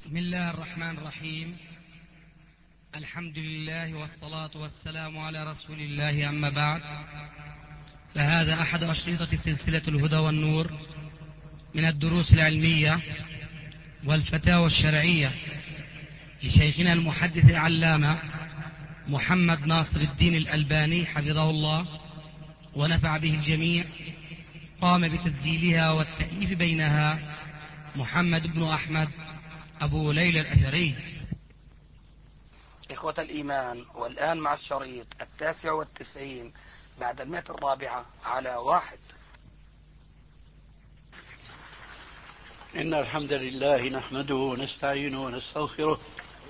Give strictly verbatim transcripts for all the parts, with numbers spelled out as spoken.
بسم الله الرحمن الرحيم. الحمد لله والصلاة والسلام على رسول الله، أما بعد، فهذا أحد أشرطة سلسلة الهدى والنور من الدروس العلمية والفتاوى الشرعية لشيخنا المحدث العلامة محمد ناصر الدين الألباني حفظه الله ونفع به الجميع. قام بتسجيلها والتأليف بينها محمد بن أحمد أبو ليلى الأثري. إخوة الإيمان، والآن مع الشريط التاسع والتسعين بعد المئة الرابعة على واحد. إن الحمد لله نحمده ونستعينه ونستغفره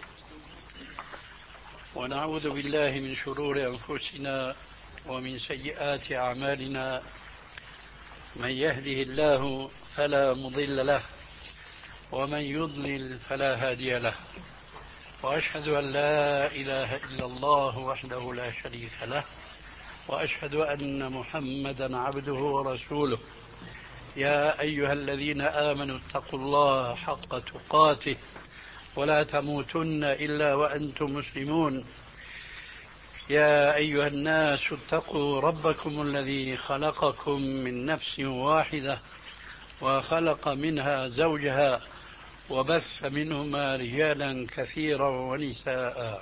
ونعوذ بالله من شرور أنفسنا ومن سيئات أعمالنا. من يهده الله فلا مضل له ومن يضلل فلا هادي له، وأشهد أن لا إله إلا الله وحده لا شريك له، وأشهد أن محمدا عبده ورسوله. يا أيها الذين آمنوا اتقوا الله حق تقاته ولا تموتن إلا وأنتم مسلمون. يا أيها الناس اتقوا ربكم الذي خلقكم من نفس واحدة وخلق منها زوجها وبث منهما رجالا كثيرا ونساء.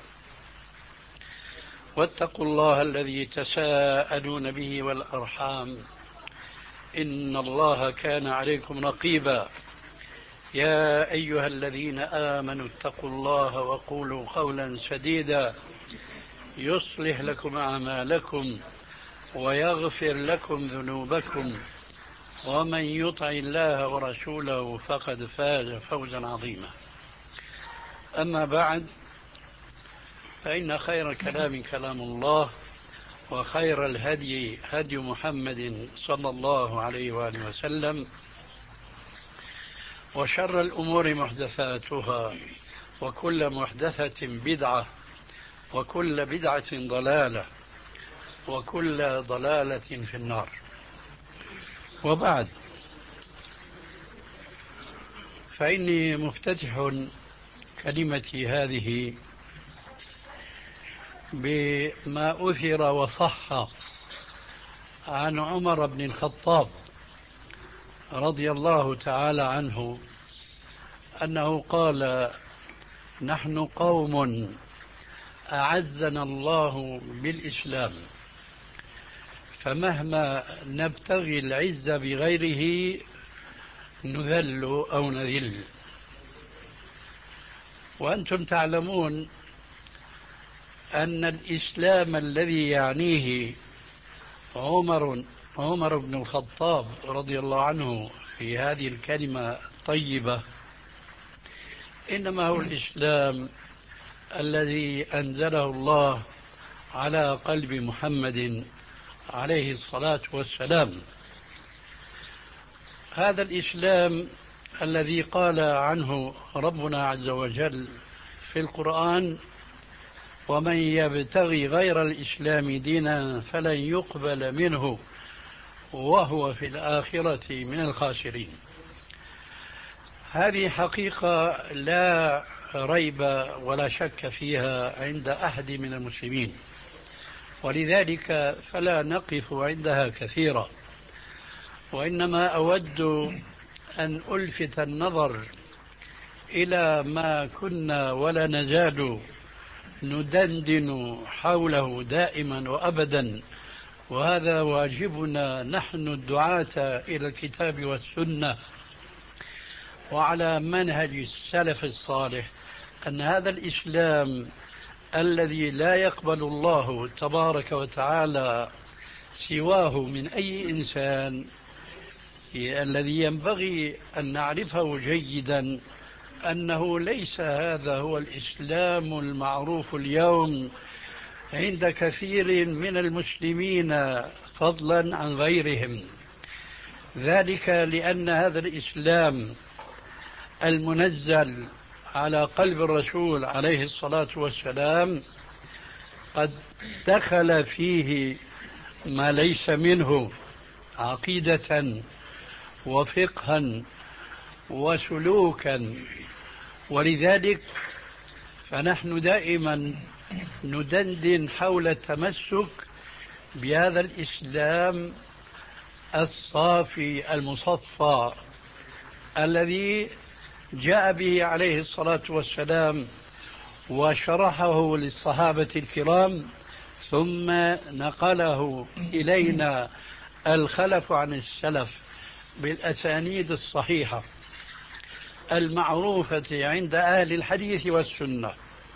واتقوا الله الذي تساءلون به والأرحام إن الله كان عليكم رقيبا. يا أيها الذين آمنوا اتقوا الله وقولوا قولا سديدا يصلح لكم أعمالكم ويغفر لكم ذنوبكم، ومن يطع الله ورسوله فقد فاز فوزا عظيما. أما بعد، فإن خير الكلام كلام الله، وخير الهدي هدي محمد صلى الله عليه وآله وسلم، وشر الأمور محدثاتها، وكل محدثة بدعة، وكل بدعة ضلالة، وكل ضلالة في النار. وبعد، فإني مفتتح كلمتي هذه بما أثر وصح عن عمر بن الخطاب رضي الله تعالى عنه أنه قال: نحن قوم أعزنا الله بالإسلام، فمهما نبتغي العز بغيره نذل أو نذل. وأنتم تعلمون أن الإسلام الذي يعنيه عمر عمر بن الخطاب رضي الله عنه في هذه الكلمة الطيبة إنما هو الإسلام الذي أنزله الله على قلب محمد عليه الصلاة والسلام. هذا الإسلام الذي قال عنه ربنا عز وجل في القرآن: ومن يبتغي غير الإسلام دينا فلن يقبل منه وهو في الآخرة من الخاسرين. هذه حقيقة لا ريب ولا شك فيها عند أحد من المسلمين، ولذلك فلا نقف عندها كثيرا، وإنما أود أن ألفت النظر إلى ما كنا ولا نزال ندندن حوله دائما وأبدا، وهذا واجبنا نحن الدعاة إلى الكتاب والسنة وعلى منهج السلف الصالح، أن هذا الإسلام الذي لا يقبل الله تبارك وتعالى سواه من أي إنسان، الذي ينبغي أن نعرفه جيدا أنه ليس هذا هو الإسلام المعروف اليوم عند كثير من المسلمين فضلا عن غيرهم. ذلك لأن هذا الإسلام المنزل على قلب الرسول عليه الصلاة والسلام قد دخل فيه ما ليس منه عقيدة وفقها وسلوكا ولذلك فنحن دائما ندندن حول التمسك بهذا الإسلام الصافي المصفى الذي جاء به عليه الصلاة والسلام وشرحه للصحابة الكرام ثم نقله إلينا الخلف عن السلف بالأسانيد الصحيحة المعروفة عند أهل الحديث والسنة.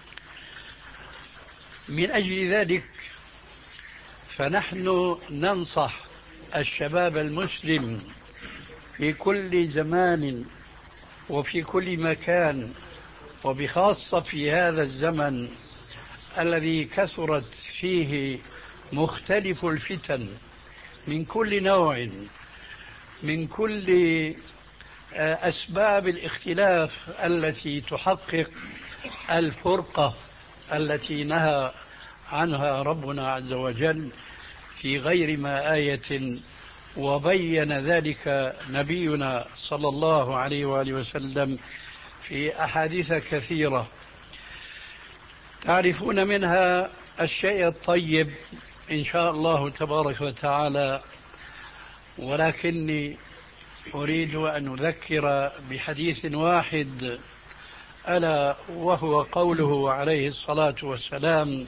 من أجل ذلك فنحن ننصح الشباب المسلم في كل زمان وفي كل مكان، وبخاصة في هذا الزمن الذي كثرت فيه مختلف الفتن من كل نوع، من كل أسباب الاختلاف التي تحقق الفرقة التي نهى عنها ربنا عز وجل في غير ما آية، وبين ذلك نبينا صلى الله عليه وآله وسلم في أحاديث كثيرة تعرفون منها الشيء الطيب إن شاء الله تبارك وتعالى، ولكني أريد أن أذكر بحديث واحد ألا وهو قوله عليه الصلاة والسلام: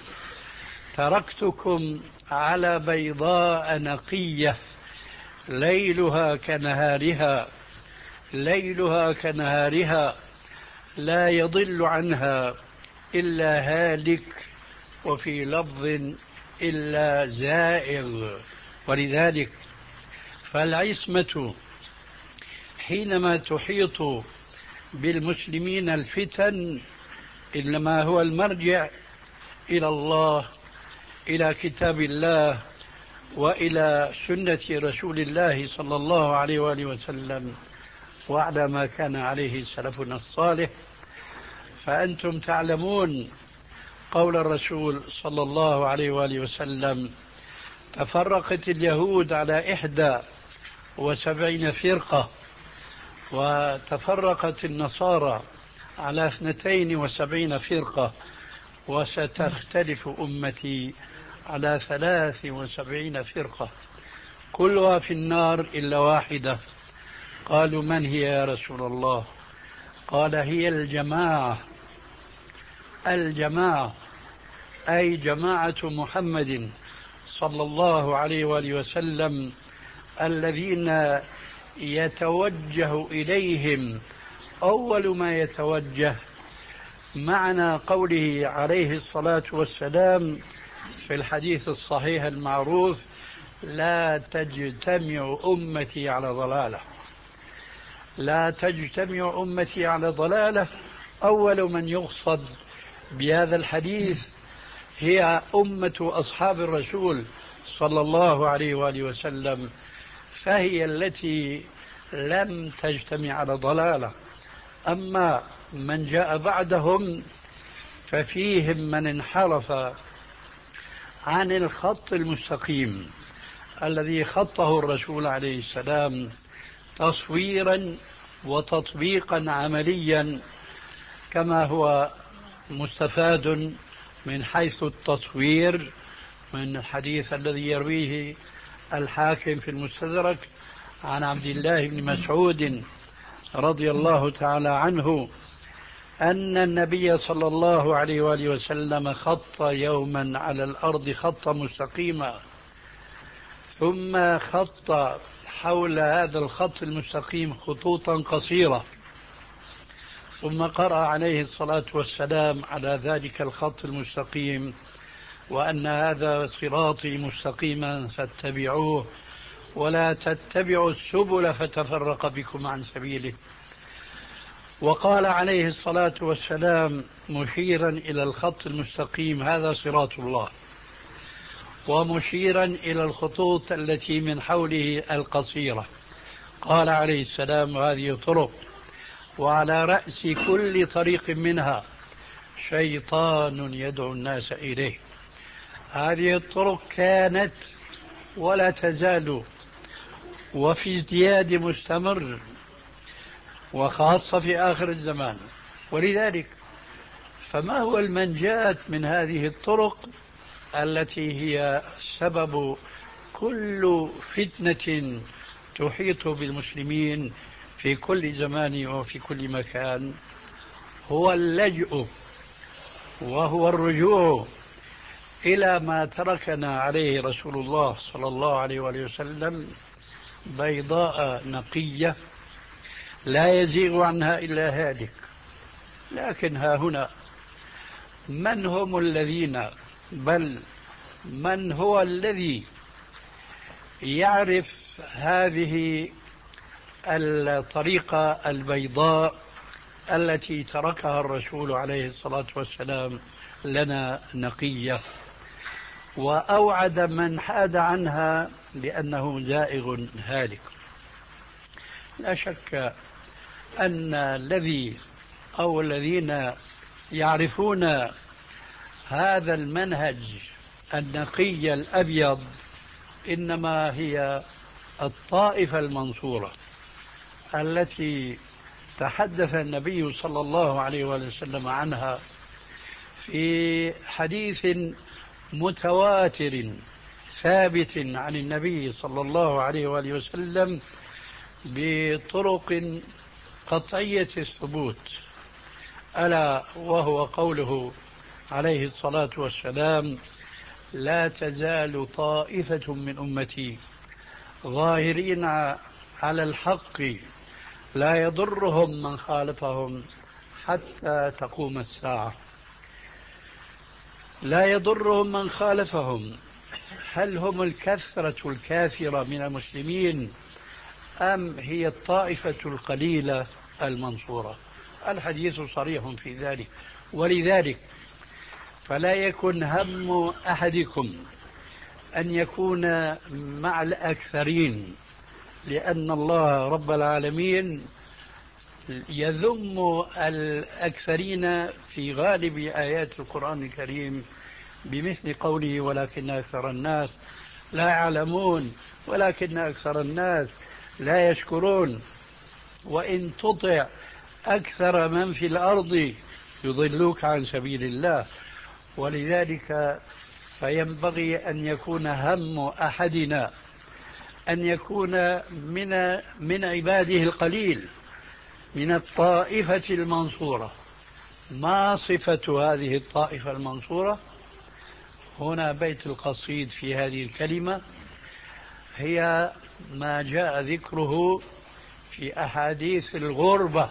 تركتكم على بيضاء نقية ليلها كنهارها ليلها كنهارها لا يضل عنها إلا هالك، وفي لفظ إلا زائغ. ولذلك فالعصمة حينما تحيط بالمسلمين الفتن إنما هو المرجع إلى الله، إلى كتاب الله، وإلى سنة رسول الله صلى الله عليه وآله وسلم، وعلى ما كان عليه سلفنا الصالح. فأنتم تعلمون قول الرسول صلى الله عليه وآله وسلم: تفرقت اليهود على إحدى وسبعين فرقة، وتفرقت النصارى على اثنتين وسبعين فرقة، وستختلف أمتي على ثلاث وسبعين فرقة كلها في النار إلا واحدة. قالوا: من هي يا رسول الله؟ قال: هي الجماعة الجماعة أي جماعة محمد صلى الله عليه وآله وسلم الذين يتوجه إليهم أول ما يتوجه، معنى قوله عليه الصلاة والسلام في الحديث الصحيح المعروف: لا تجتمع أمتي على ضلالة. لا تجتمع أمتي على ضلالة، أول من يقصد بهذا الحديث هي أمة أصحاب الرسول صلى الله عليه وآله وسلم، فهي التي لم تجتمع على ضلالة. أما من جاء بعدهم ففيهم من انحرف عن الخط المستقيم الذي خطه الرسول عليه السلام تصويرا وتطبيقا عمليا، كما هو مستفاد من حيث التصوير من الحديث الذي يرويه الحاكم في المستدرك عن عبد الله بن مسعود رضي الله تعالى عنه أن النبي صلى الله عليه وآله وسلم خط يوما على الأرض خطا مستقيما، ثم خط حول هذا الخط المستقيم خطوطا قصيرة، ثم قرأ عليه الصلاة والسلام على ذلك الخط المستقيم: وأن هذا صراطي مستقيما فاتبعوه ولا تتبعوا السبل فتفرق بكم عن سبيله. وقال عليه الصلاة والسلام مشيرا إلى الخط المستقيم: هذا صراط الله، ومشيرا إلى الخطوط التي من حوله القصيرة قال عليه السلام: هذه طرق، وعلى رأس كل طريق منها شيطان يدعو الناس إليه. هذه الطرق كانت ولا تزال وفي ازدياد مستمر، وخاصة في آخر الزمان ولذلك فما هو المنجاة من هذه الطرق التي هي سبب كل فتنة تحيط بالمسلمين في كل زمان وفي كل مكان؟ هو اللجوء وهو الرجوع إلى ما تركنا عليه رسول الله صلى الله عليه وآله وسلم، بيضاء نقية لا يزيغ عنها إلا هالك. لكن ها هنا من هم الذين، بل من هو الذي يعرف هذه الطريقة البيضاء التي تركها الرسول عليه الصلاة والسلام لنا نقية، وأوعد من حاد عنها بأنه زائغ هالك؟ لا شك أن الذي أو الذين يعرفون هذا المنهج النقي الأبيض إنما هي الطائفة المنصورة التي تحدث النبي صلى الله عليه وسلم عنها في حديث متواتر ثابت عن النبي صلى الله عليه وآله وسلم بطرق قطعية الثبوت، ألا وهو قوله عليه الصلاة والسلام: لا تزال طائفة من أمتي ظاهرين على الحق لا يضرهم من خالفهم حتى تقوم الساعة. لا يضرهم من خالفهم، هل هم الكثرة الكافرة من المسلمين أم هي الطائفة القليلة المنصورة؟ الحديث صريح في ذلك. ولذلك فلا يكن هم أحدكم أن يكون مع الأكثرين، لأن الله رب العالمين يذم الأكثرين في غالب آيات القرآن الكريم بمثل قوله: ولكن أكثر الناس لا يعلمون، ولكن أكثر الناس لا يشكرون، وإن تطع أكثر من في الأرض يضلوك عن سبيل الله. ولذلك فينبغي أن يكون هم أحدنا أن يكون من من عباده القليل من الطائفة المنصورة. ما صفة هذه الطائفة المنصورة؟ هنا بيت القصيد في هذه الكلمة هي ما جاء ذكره في أحاديث الغربة،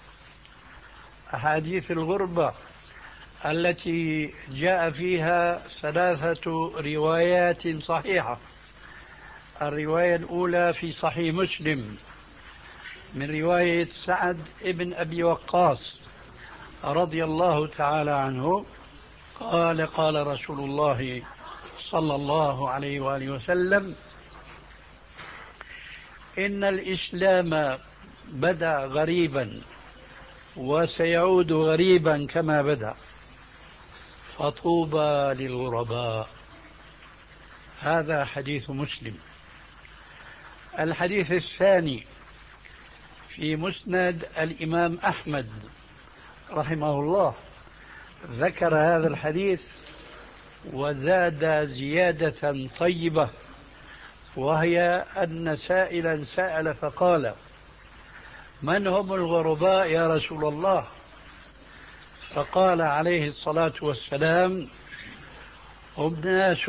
أحاديث الغربة التي جاء فيها ثلاثة روايات صحيحة. الرواية الأولى في صحيح مسلم من رواية سعد ابن أبي وقاص رضي الله تعالى عنه قال: قال رسول الله صلى الله عليه وآله وسلم: إن الإسلام بدأ غريبا وسيعود غريبا كما بدأ، فطوبى للغرباء. هذا حديث مسلم. الحديث الثاني في مسند الإمام أحمد رحمه الله ذكر هذا الحديث وزاد زيادة طيبة، وهي أن سائلا سأل فقال: من هم الغرباء يا رسول الله؟ فقال عليه الصلاة والسلام: هم ناس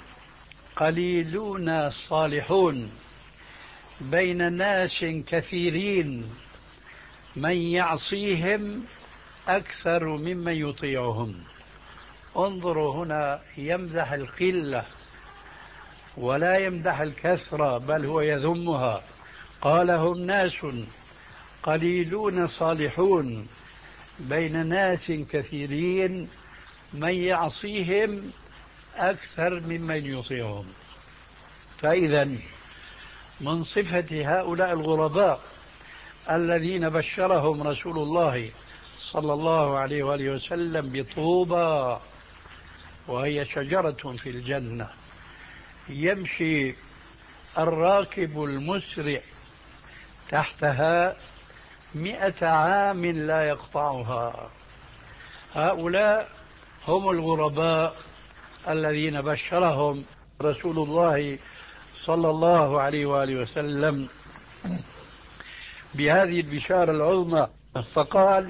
قليلون صالحون بين ناس كثيرين من يعصيهم أكثر ممن يطيعهم. انظروا هنا، يمدح القلة ولا يمدح الكثرة، بل هو يذمها. قال: هم ناس قليلون صالحون بين ناس كثيرين من يعصيهم أكثر ممن يطيعهم. فإذا من صفة هؤلاء الغرباء الذين بشرهم رسول الله صلى الله عليه وآله وسلم بطوبى، وهي شجرة في الجنة يمشي الراكب المسرع تحتها مئة عام لا يقطعها. هؤلاء هم الغرباء الذين بشرهم رسول الله صلى الله عليه وآله وسلم بهذه البشارة العظمى، فقال: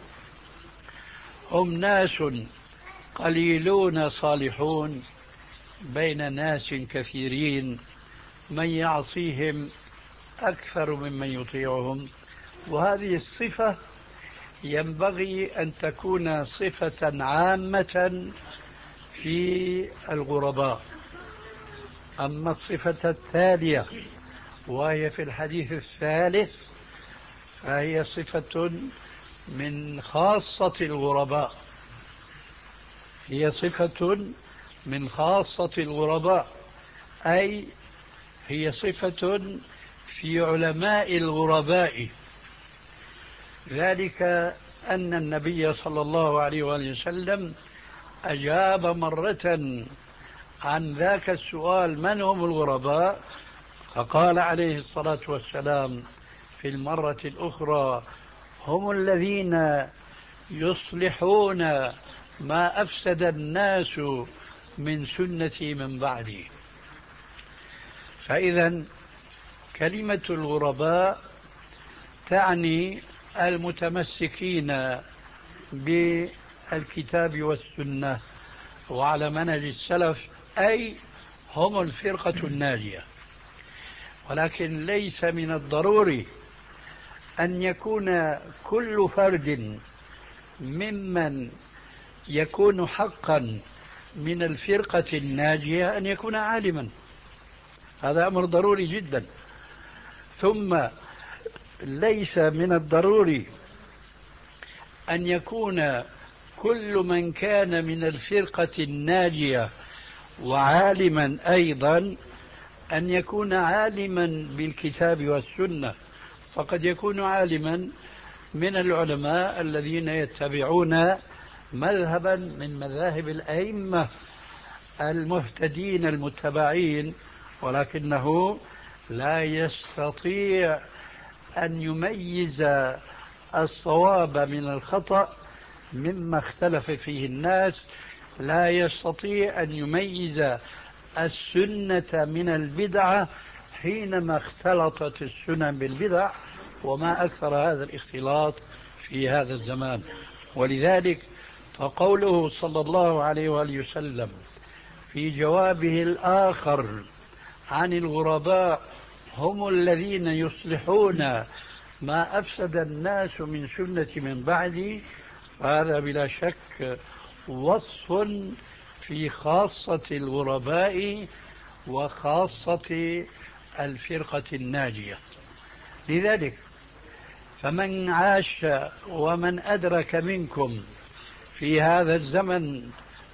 هم ناس قليلون صالحون بين ناس كثيرين من يعصيهم أكثر ممن يطيعهم. وهذه الصفة ينبغي أن تكون صفة عامة في الغرباء. أما الصفة التالية وهي في الحديث الثالث فهي صفة من خاصة الغرباء، هي صفة من خاصة الغرباء، أي هي صفة في علماء الغرباء. ذلك أن النبي صلى الله عليه وآله وسلم أجاب مرة عن ذاك السؤال: من هم الغرباء؟ فقال عليه الصلاة والسلام في المرة الأخرى: هم الذين يصلحون ما أفسد الناس من سنتي من بعدي. فإذا كلمة الغرباء تعني المتمسكين بالكتاب والسنة وعلى منهج السلف، أي هم الفرقة الناجية. ولكن ليس من الضروري أن يكون كل فرد ممن يكون حقا من الفرقة الناجية أن يكون عالما، هذا أمر ضروري جدا. ثم ليس من الضروري أن يكون كل من كان من الفرقة الناجية وعالما أيضا أن يكون عالما بالكتاب والسنة، فقد يكون عالما من العلماء الذين يتبعون مذهبا من مذاهب الأئمة المهتدين المتبعين، ولكنه لا يستطيع أن يميز الصواب من الخطأ مما اختلف فيه الناس، لا يستطيع أن يميز السنة من البدعة حينما اختلطت السنن بالبدع، وما أكثر هذا الاختلاط في هذا الزمان. ولذلك فقوله صلى الله عليه وآله وسلم في جوابه الآخر عن الغرباء: هم الذين يصلحون ما أفسد الناس من سنة من بعدي، فهذا بلا شك وصف في خاصة الغرباء وخاصة الفرقة الناجية. لذلك فمن عاش ومن أدرك منكم في هذا الزمن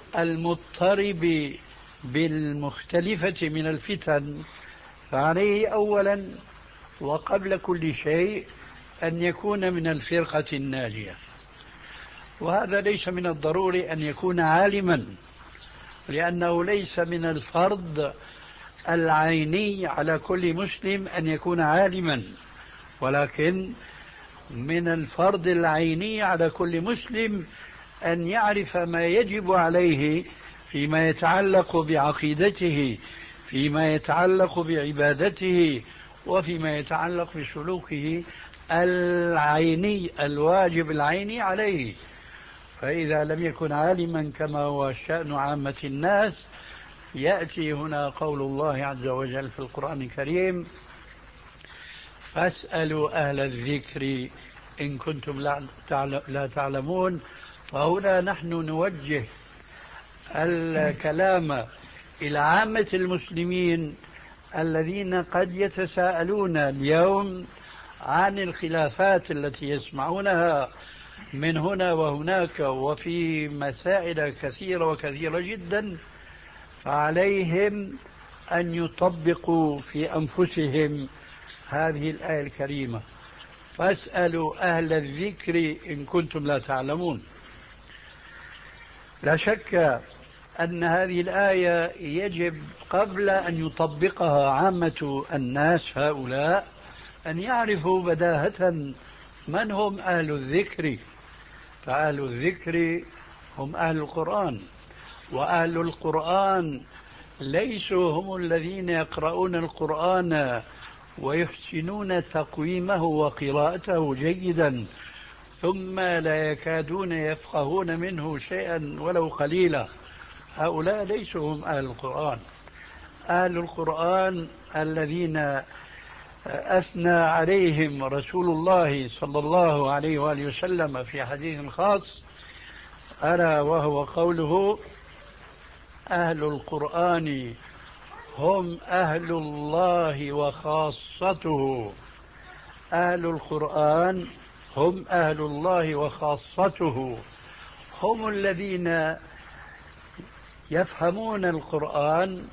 المضطرب بالمختلفة من الفتن فعليه أولا وقبل كل شيء أن يكون من الفرقة الناجية. وهذا ليس من الضروري أن يكون عالما، لأنه ليس من الفرض العيني على كل مسلم أن يكون عالما، ولكن من الفرض العيني على كل مسلم أن يعرف ما يجب عليه فيما يتعلق بعقيدته، فيما يتعلق بعبادته، وفيما يتعلق بسلوكه العيني الواجب العيني عليه. فإذا لم يكن عالما كما هو شأن عامة الناس، يأتي هنا قول الله عز وجل في القرآن الكريم: فاسألوا أهل الذكر إن كنتم لا تعلمون. فهنا نحن نوجه الكلام إلى عامة المسلمين الذين قد يتساءلون اليوم عن الخلافات التي يسمعونها من هنا وهناك وفي مسائل كثيرة وكثيرة جدا، فعليهم أن يطبقوا في أنفسهم هذه الآية الكريمة: فاسألوا أهل الذكر إن كنتم لا تعلمون. لا شك أن هذه الآية يجب قبل أن يطبقها عامة الناس هؤلاء أن يعرفوا بداهة من هم أهل الذكر؟ فأهل الذكر هم أهل القرآن، وأهل القرآن ليسوا هم الذين يقرؤون القرآن ويحسنون تقويمه وقراءته جيدا ثم لا يكادون يفقهون منه شيئا ولو قليلا. هؤلاء ليسوا هم أهل القرآن. أهل القرآن الذين أثنى عليهم رسول الله صلى الله عليه وآله وسلم في حديث خاص، ألا وهو قوله: أهل القرآن هم أهل الله وخاصته. أهل القرآن هم أهل الله وخاصته، هم الذين يفهمون القرآن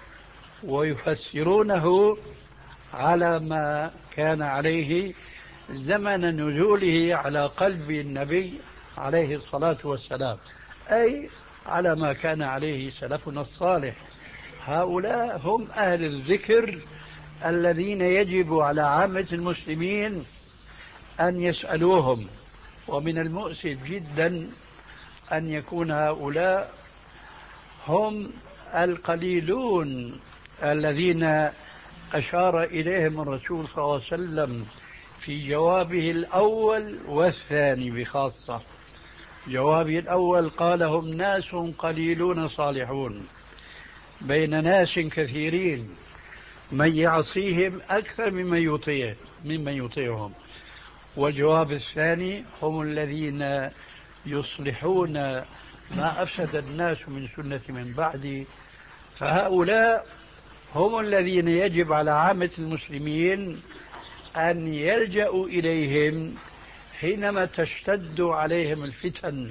ويفسرونه على ما كان عليه زمن نزوله على قلب النبي عليه الصلاة والسلام، أي على ما كان عليه سلفنا الصالح. هؤلاء هم أهل الذكر الذين يجب على عامة المسلمين أن يسألوهم. ومن المؤسف جدا أن يكون هؤلاء هم القليلون الذين أشار إليهم الرسول صلى الله عليه وسلم في جوابه الأول والثاني بخاصة. جوابه الأول قال: هم ناس قليلون صالحون بين ناس كثيرين من يعصيهم أكثر ممن يطيع ممن يطيعهم. والجواب الثاني: هم الذين يصلحون ما أفسد الناس من سنة من بعدي. فهؤلاء هم الذين يجب على عامة المسلمين أن يلجأوا إليهم حينما تشتد عليهم الفتن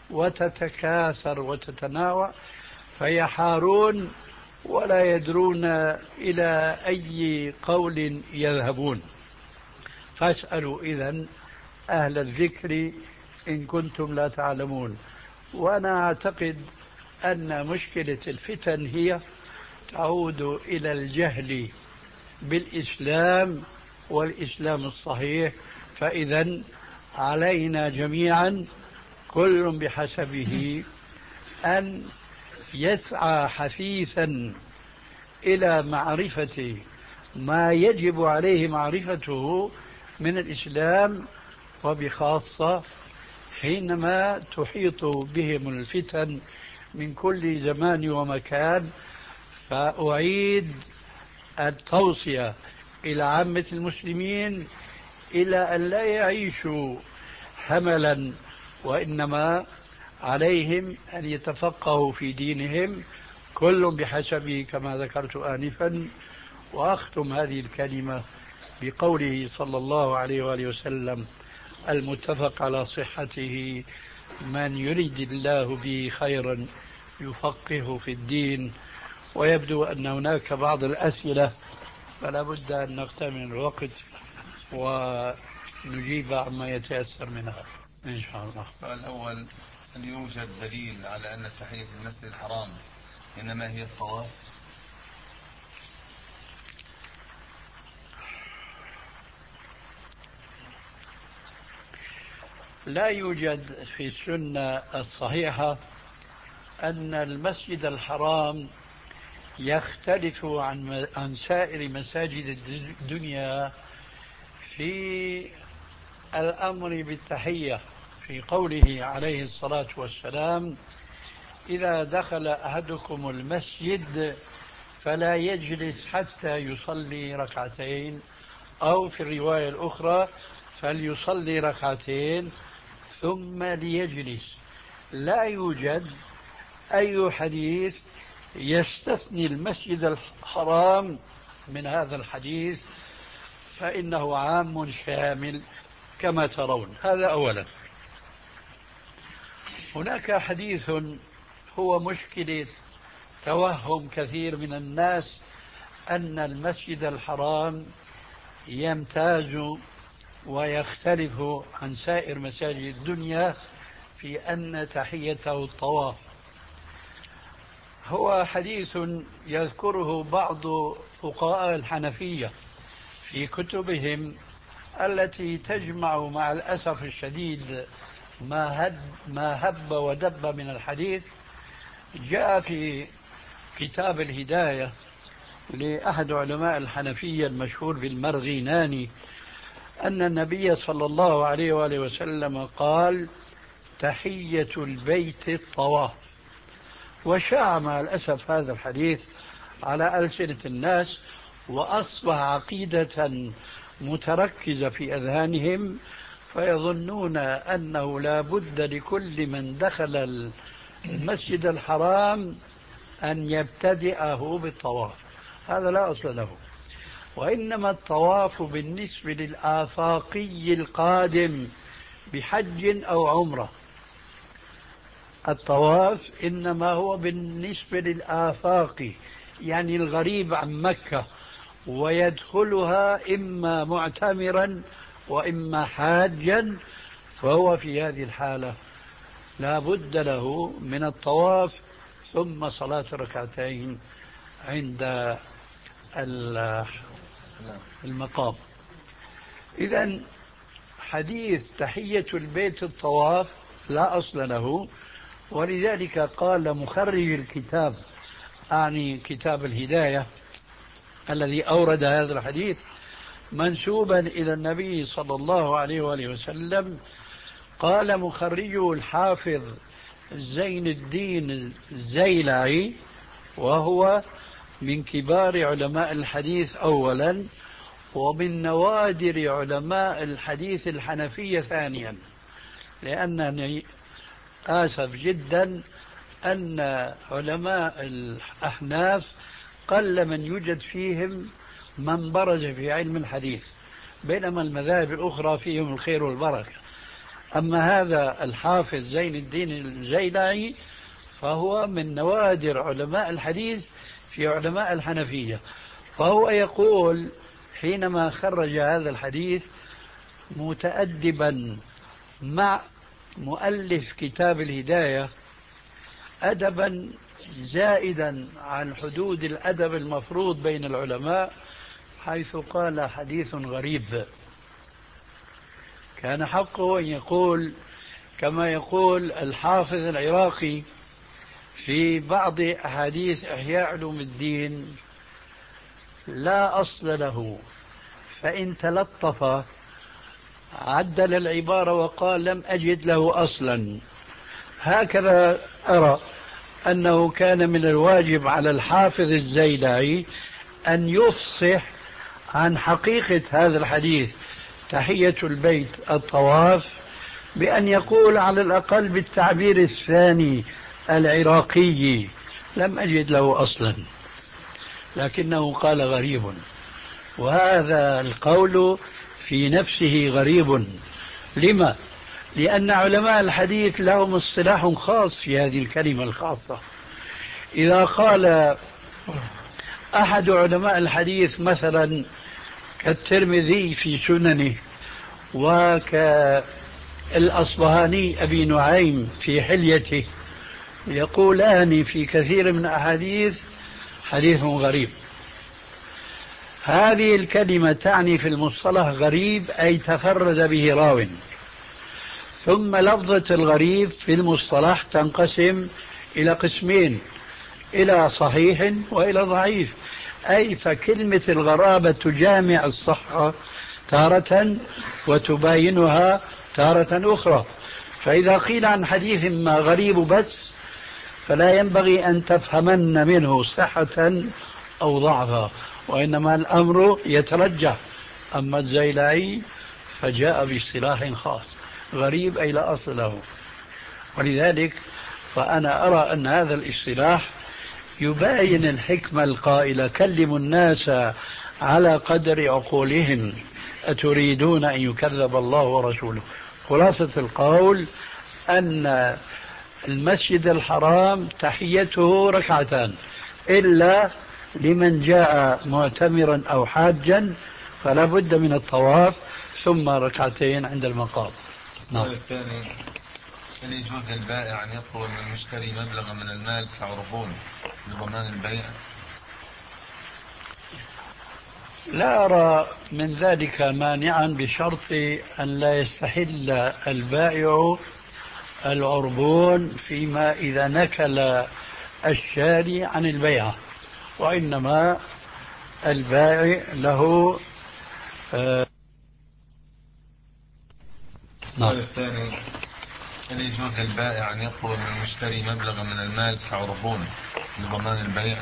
وتتكاثر وتتناوع، فيحارون ولا يدرون إلى أي قول يذهبون. فاسألوا إذن أهل الذكر إن كنتم لا تعلمون. وأنا أعتقد أن مشكلة الفتن هي تعود إلى الجهل بالإسلام والإسلام الصحيح. فإذا علينا جميعا كل بحسبه أن يسعى حثيثا إلى معرفة ما يجب عليه معرفته من الإسلام، وبخاصة حينما تحيط بهم الفتن من كل زمان ومكان. فأعيد التوصية إلى عامة المسلمين إلى أن لا يعيشوا هملا، وإنما عليهم أن يتفقهوا في دينهم كل بحسبه كما ذكرت آنفا. وأختم هذه الكلمة بقوله صلى الله عليه وآله وسلم المتفق على صحته: من يريد الله به خيرا يفقهه في الدين. ويبدو أن هناك بعض الأسئلة فلا بد أن نغتنم الوقت ونجيب عما يتيسر منها إن شاء الله. السؤال الأول: هل يوجد دليل على أن التحية في المسجد الحرام إنما هي الطواف؟ لا يوجد في السنة الصحيحة أن المسجد الحرام يختلف عن عن سائر مساجد الدنيا في الأمر بالتحية، في قوله عليه الصلاة والسلام: إذا دخل أحدكم المسجد فلا يجلس حتى يصلي ركعتين، أو في الرواية الأخرى فليصلي ركعتين ثم ليجلس. لا يوجد أي حديث يستثني المسجد الحرام من هذا الحديث، فإنه عام شامل كما ترون. هذا أولا. هناك حديث هو مشكلة توهم كثير من الناس أن المسجد الحرام يمتاز ويختلف عن سائر مساجد الدنيا في أن تحيته الطواف. هو حديث يذكره بعض فقهاء الحنفية في كتبهم التي تجمع مع الأسف الشديد ما, هد ما هب ودب من الحديث. جاء في كتاب الهداية لأحد علماء الحنفية المشهور بالمرغيناني أن النبي صلى الله عليه وآله وسلم قال: تحية البيت الطواف. وشاع مع الأسف هذا الحديث على ألسنة الناس، وأصبح عقيدة متركزة في أذهانهم، فيظنون أنه لا بد لكل من دخل المسجد الحرام أن يبتدئه بالطواف. هذا لا أصل له، وإنما الطواف بالنسبة للآفاقي القادم بحج أو عمرة، الطواف إنما هو بالنسبة للآفاقي، يعني الغريب عن مكة، ويدخلها إما معتمرا وإما حاجا، فهو في هذه الحالة لا بد له من الطواف ثم صلاة ركعتين عند المقام. إذن حديث تحية البيت الطواف لا أصل له، ولذلك قال مخرج الكتاب، أعني كتاب الهداية الذي أورد هذا الحديث منسوبا إلى النبي صلى الله عليه وآله وسلم، قال مخرجه الحافظ زين الدين الزيلعي، وهو من كبار علماء الحديث أولا، ومن نوادر علماء الحديث الحنفية ثانيا، لأنني آسف جدا أن علماء الأحناف قل من يوجد فيهم من برز في علم الحديث، بينما المذاهب الأخرى فيهم الخير والبركة. أما هذا الحافظ زين الدين الزيلعي فهو من نوادر علماء الحديث في علماء الحنفية، فهو يقول حينما خرج هذا الحديث متأدبا مع مؤلف كتاب الهداية أدبا زائدا عن حدود الأدب المفروض بين العلماء، حيث قال حديث غريب. كان حقه أن يقول كما يقول الحافظ العراقي في بعض أحاديث إحياء علوم الدين: لا أصل له، فإن تلطف عدل العبارة وقال لم أجد له أصلا. هكذا أرى أنه كان من الواجب على الحافظ الزيلعي أن يفصح عن حقيقة هذا الحديث تحية البيت الطواف، بأن يقول على الأقل بالتعبير الثاني العراقي: لم أجد له أصلا، لكنه قال غريب. وهذا القول في نفسه غريب. لما؟ لأن علماء الحديث لهم اصطلاح خاص في هذه الكلمة الخاصة. إذا قال أحد علماء الحديث مثلا كالترمذي في سننه، وكالأصبهاني أبي نعيم في حليته، يقولان في كثير من أحاديث حديث غريب. هذه الكلمة تعني في المصطلح غريب أي تفرد به راو. ثم لفظة الغريب في المصطلح تنقسم إلى قسمين: إلى صحيح وإلى ضعيف، أي فكلمة الغرابة تجامع الصحة تارة وتباينها تارة أخرى. فإذا قيل عن حديث ما غريب بس، فلا ينبغي أن تفهمن منه صحة أو ضعفا، وإنما الأمر يترجح. أما الزيلعي فجاء باصطلاح خاص: غريب أي لا أصل له. ولذلك فأنا أرى أن هذا الاصطلاح يباين الحكمة القائلة: كلموا الناس على قدر عقولهم أتريدون أن يكذب الله ورسوله. خلاصة القول أن المسجد الحرام تحيته ركعتان، إلا لمن جاء معتمرا أو حاجا فلا بد من الطواف ثم ركعتين عند المقام. السؤال الثاني: هل يجوز للبائع أن يطلب من المشتري مبلغا من المال كعربون لضمان البيع؟ لا أرى من ذلك مانعا بشرط أن لا يستحل البائع العربون فيما إذا نكل الشاري عن البيعة، وإنما البائع له آه السؤال الثاني: هل يجوز للبائع أن يطلب من المشتري مبلغا من المال كعربون لضمان البيع؟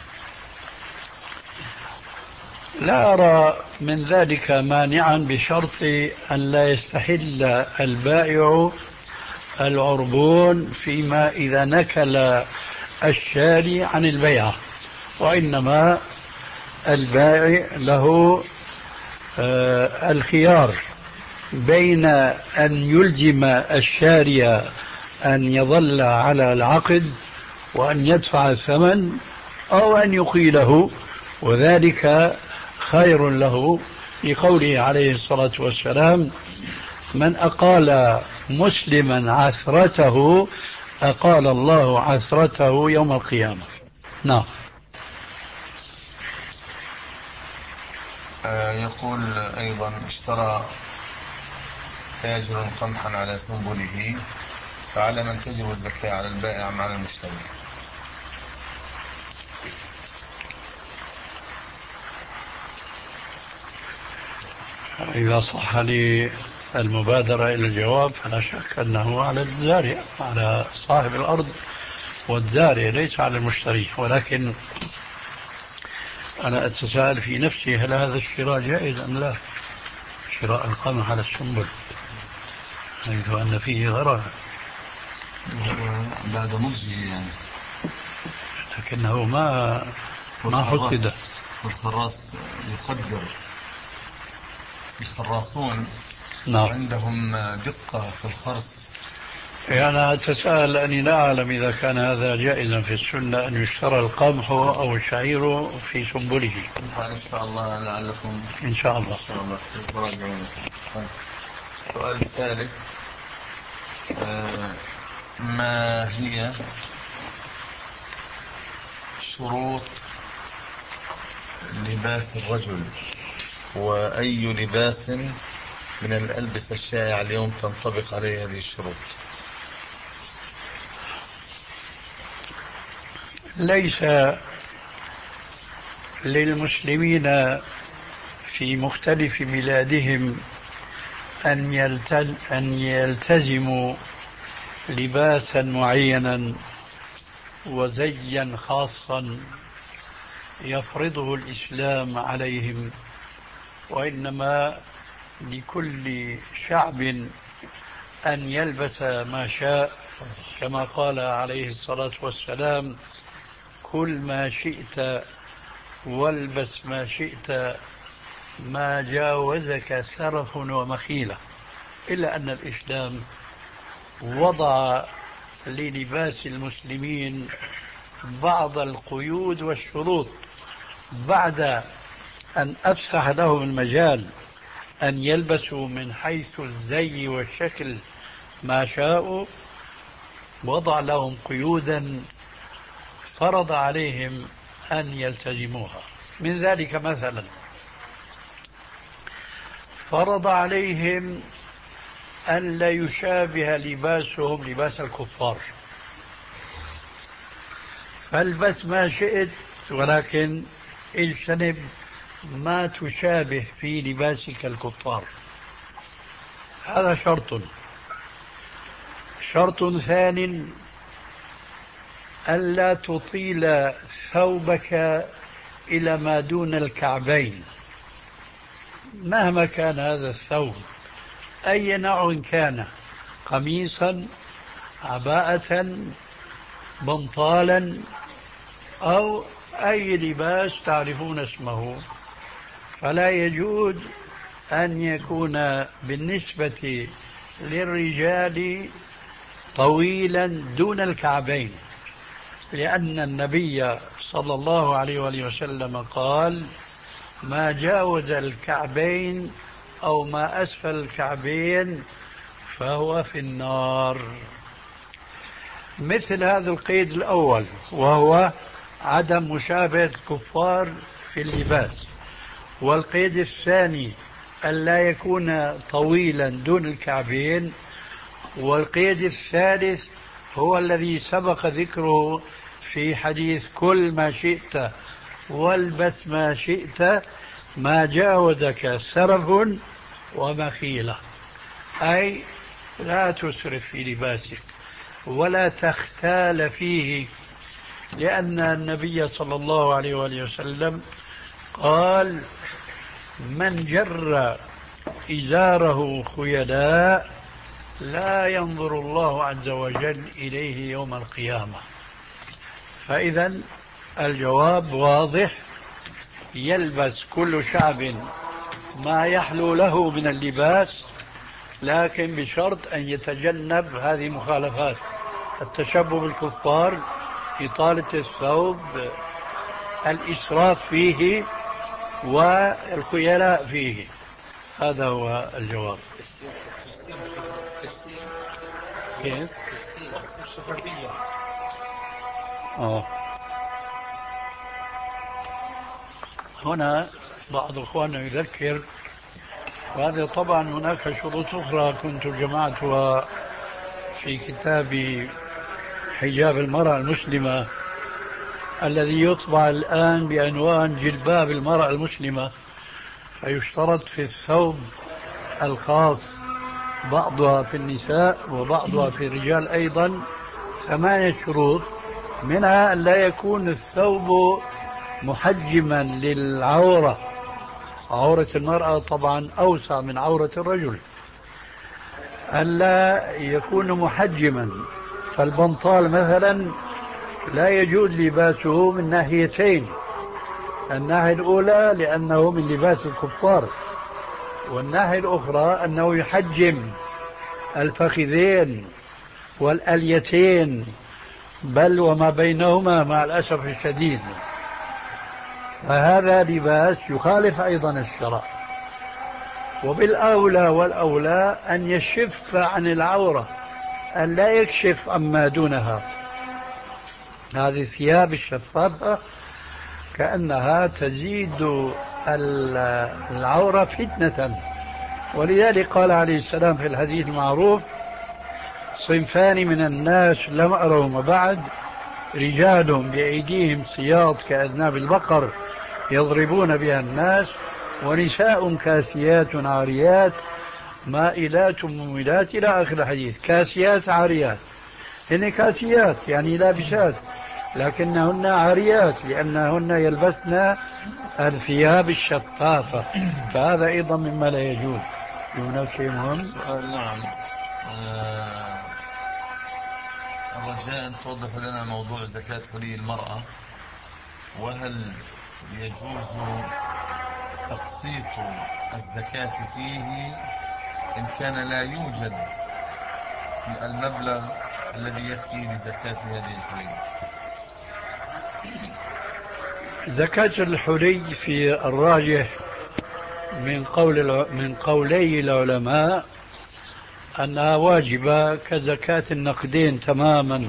لا أرى من ذلك مانعا بشرط أن لا يستحل البائع العربون فيما إذا نكل الشاري عن البيعة، وإنما البائع له آه الخيار بين أن يلزم الشاري أن يظل على العقد وأن يدفع الثمن أو أن يقيله، وذلك خير له، لقوله عليه الصلاة والسلام: من أقال مسلما عثرته أقال الله عثرته يوم القيامة. نعم. آه يقول أيضا: اشترى تاجر قمحا على سنبله، فعلى من تجب الزكاة، على البائع أم على المشتري؟ إذا صح لي المبادرة إلى الجواب فلا شك أنه على الزارع، على صاحب الأرض والزارع، ليس على المشتري. ولكن أنا أتساءل في نفسي: هل هذا الشراء جائز أم لا؟ شراء القمح على السنبل، حيث أن فيه غرر بعد نضجه يعني، لكنه ما ما حدد. والخراص يقدر، الخراصون نعم. عندهم دقة في الخرص. يعني أنا أتساءل أني لا أعلم إذا كان هذا جائزا في السنة أن يشترى القمح أو الشعير في سنبله. إن شاء الله لعلكم إن شاء الله إن شاء الله تراجعون. السؤال الثالث: ما هي شروط لباس الرجل، وأي لباس من الألبسة الشائعة اليوم تنطبق عليه هذه الشروط؟ ليس للمسلمين في مختلف بلادهم أن يلتل أن يلتزموا لباسا معينا وزيا خاصا يفرضه الإسلام عليهم، وإنما لكل شعب أن يلبس ما شاء، كما قال عليه الصلاة والسلام: كل ما شئت والبس ما شئت ما جاوزك سرف ومخيلة. إلا أن الإسلام وضع للباس المسلمين بعض القيود والشروط بعد أن أفسح لهم المجال أن يلبسوا من حيث الزي والشكل ما شاءوا، وضع لهم قيودا فرض عليهم أن يلتزموها. من ذلك مثلا فرض عليهم أن لا يشابه لباسهم لباس الكفار، فالبس ما شئت ولكن اجتنب ما تشابه في لباسك الكفار. هذا شرط. شرط ثاني: ألا تطيل ثوبك إلى ما دون الكعبين مهما كان هذا الثوب، أي نوع كان، قميصا، عباءة، بنطالا، أو أي لباس تعرفون اسمه، فلا يجوز أن يكون بالنسبة للرجال طويلا دون الكعبين، لأن النبي صلى الله عليه وآله وسلم قال: ما جاوز الكعبين أو ما أسفل الكعبين فهو في النار. مثل هذا القيد الأول، وهو عدم مشابهة الكفار في اللباس. والقيد الثاني ألا يكون طويلا دون الكعبين. والقيد الثالث هو الذي سبق ذكره في حديث كل ما شئت والبس ما شئت ما جاودك سرف ومخيلة، أي لا تسرف في لباسك ولا تختال فيه، لأن النبي صلى الله عليه وآله وسلم قال من جر إزاره خيلاء لا ينظر الله عز وجل إليه يوم القيامة. فإذا الجواب واضح، يلبس كل شعب ما يحلو له من اللباس، لكن بشرط أن يتجنب هذه المخالفات: التشبه بالكفار، إطالة الثوب، الإسراف فيه، والخيلاء فيه. هذا هو الجواب. كيف؟ وصف الشفافية. آه. هنا بعض أخواننا يذكر، وهذا طبعا هناك شروط أخرى كنت جمعتها في كتاب حجاب المرأة المسلمة الذي يطبع الآن بعنوان جلباب المرأة المسلمة. فيشترط في الثوب الخاص، بعضها في النساء وبعضها في الرجال أيضا، ثمانية شروط، منها أن لا يكون الثوب محجما للعورة. عورة المرأة طبعا أوسع من عورة الرجل. ألا يكون محجما، فالبنطال مثلا لا يجوز لباسه من ناحيتين: الناحية الأولى لأنه من لباس الكفار، والناحية الأخرى أنه يحجم الفخذين والأليتين بل وما بينهما مع الأسف الشديد. فهذا لباس يخالف أيضا الشرع. وبالأولى والأولى أن يشف عن العورة، أن لا يكشف عما دونها. هذه الثياب الشفافة كأنها تزيد العورة فتنة. ولذلك قال عليه السلام في الحديث المعروف: صنفان من الناس لم أرهما بعد، رجال بأيديهم سياط كأذناب البقر يضربون بها الناس، ونساء كاسيات عاريات مائلات مميلات، إلى آخر الحديث. كاسيات عاريات، هن كاسيات يعني لابسات، لكنهن عاريات لأنهن يلبسن الثياب الشفافة. فهذا أيضا مما لا يجوز. هناك شيء مهم. نعم. آه الرجاء أن توضح لنا موضوع زكاة حلي المرأة، وهل يجوز تقسيط الزكاة فيه إن كان لا يوجد المبلغ الذي يكفي لزكاة هذه الحلي؟ زكاة الحلي في الراجح من قول من قولي العلماء أنها واجبة كزكاة النقدين تماما.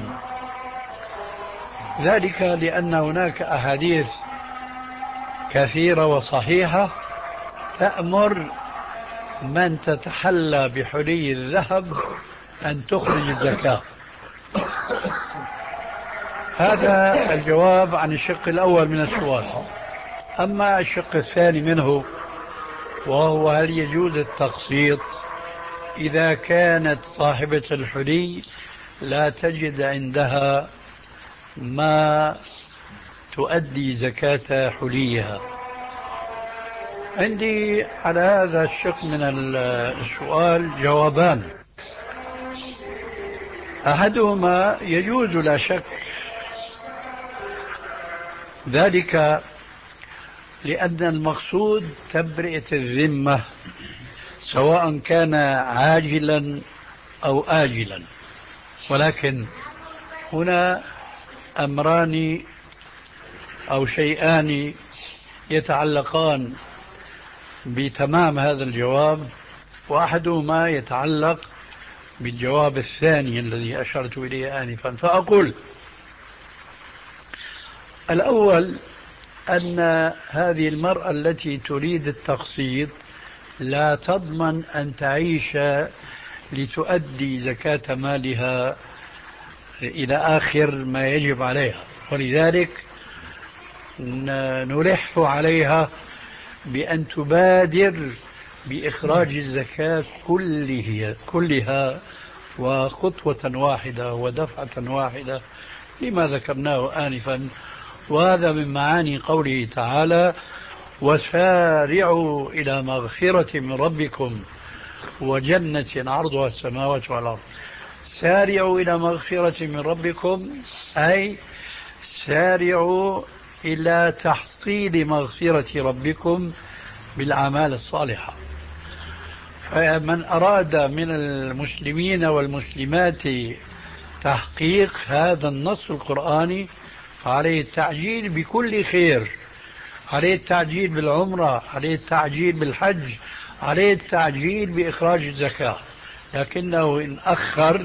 ذلك لأن هناك أحاديث كثيرة وصحيحة تأمر من تتحلى بحلي الذهب أن تخرج الزكاة. هذا الجواب عن الشق الأول من السؤال. أما الشق الثاني منه، وهو هل يجوز التقسيط إذا كانت صاحبة الحلي لا تجد عندها ما تؤدي زكاة حليها؟ عندي على هذا الشق من السؤال جوابان. أحدهما يجوز لا شك، ذلك لأن المقصود تبرئة الذمة سواء كان عاجلا أو آجلا. ولكن هنا أمران أو شيئان يتعلقان بتمام هذا الجواب، وأحدهما يتعلق بالجواب الثاني الذي أشرت إليه آنفا. فأقول: الأول أن هذه المرأة التي تريد التقسيط لا تضمن أن تعيش لتؤدي زكاة مالها إلى آخر ما يجب عليها، ولذلك نلح عليها بأن تبادر بإخراج الزكاة كله كلها وخطوة واحدة ودفعة واحدة لما ذكرناه آنفا. وهذا من معاني قوله تعالى: وسارعوا إلى مغفرة من ربكم وجنة عرضها السماوات والأرض. سارعوا إلى مغفرة من ربكم أي سارعوا إلى تحصيل مغفرة ربكم بالأعمال الصالحة. فمن أراد من المسلمين والمسلمات تحقيق هذا النص القرآني فعليه التعجيل بكل خير، عليه التعجيل بالعمرة، عليه التعجيل بالحج، عليه التعجيل بإخراج الزكاة، لكنه إن أخر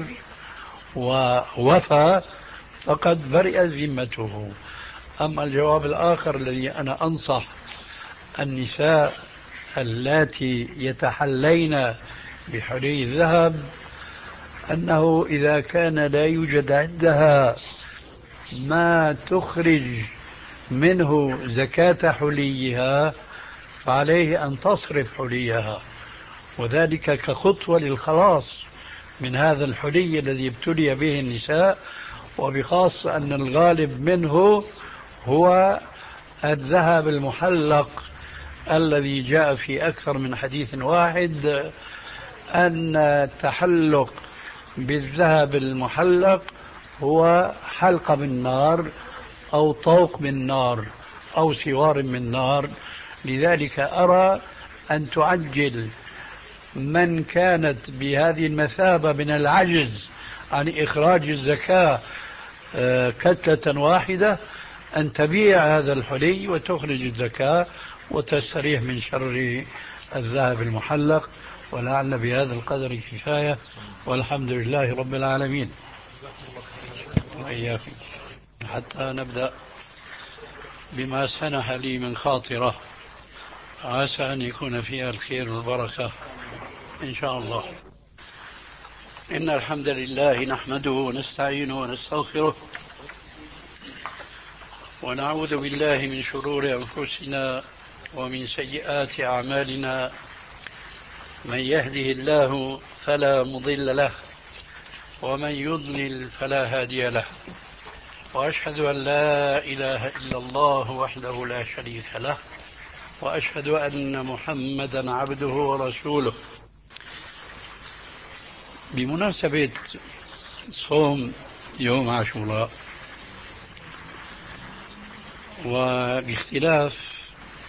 ووفى فقد برئت ذمته. أما الجواب الآخر الذي أنا أنصح النساء اللاتي يتحلين بحلي الذهب أنه إذا كان لا يوجد عندها ما تخرج منه زكاة حليها فعليه أن تصرف حليها، وذلك كخطوة للخلاص من هذا الحلي الذي ابتلي به النساء، وبخاصة أن الغالب منه هو الذهب المحلق الذي جاء في أكثر من حديث واحد أن التحلق بالذهب المحلق هو حلقة من نار أو طوق من نار أو سوار من نار. لذلك أرى أن تعجل من كانت بهذه المثابة من العجز عن إخراج الزكاة كتلة واحدة أن تبيع هذا الحلي وتخرج الزكاة وتستريح من شر الذهب المحلق. ولعل بهذا القدر كفاية، والحمد لله رب العالمين. وإياكم حتى نبدأ بما سنح لي من خاطرة عسى أن يكون فيها الخير والبركة إن شاء الله. إن الحمد لله نحمده ونستعينه ونستغفره ونعوذ بالله من شرور أنفسنا ومن سيئات أعمالنا. من يهده الله فلا مضل له ومن يضلل فلا هادي له، وأشهد أن لا إله إلا الله وحده لا شريك له، وأشهد أن محمدا عبده ورسوله. بمناسبة صوم يوم عاشوراء وباختلاف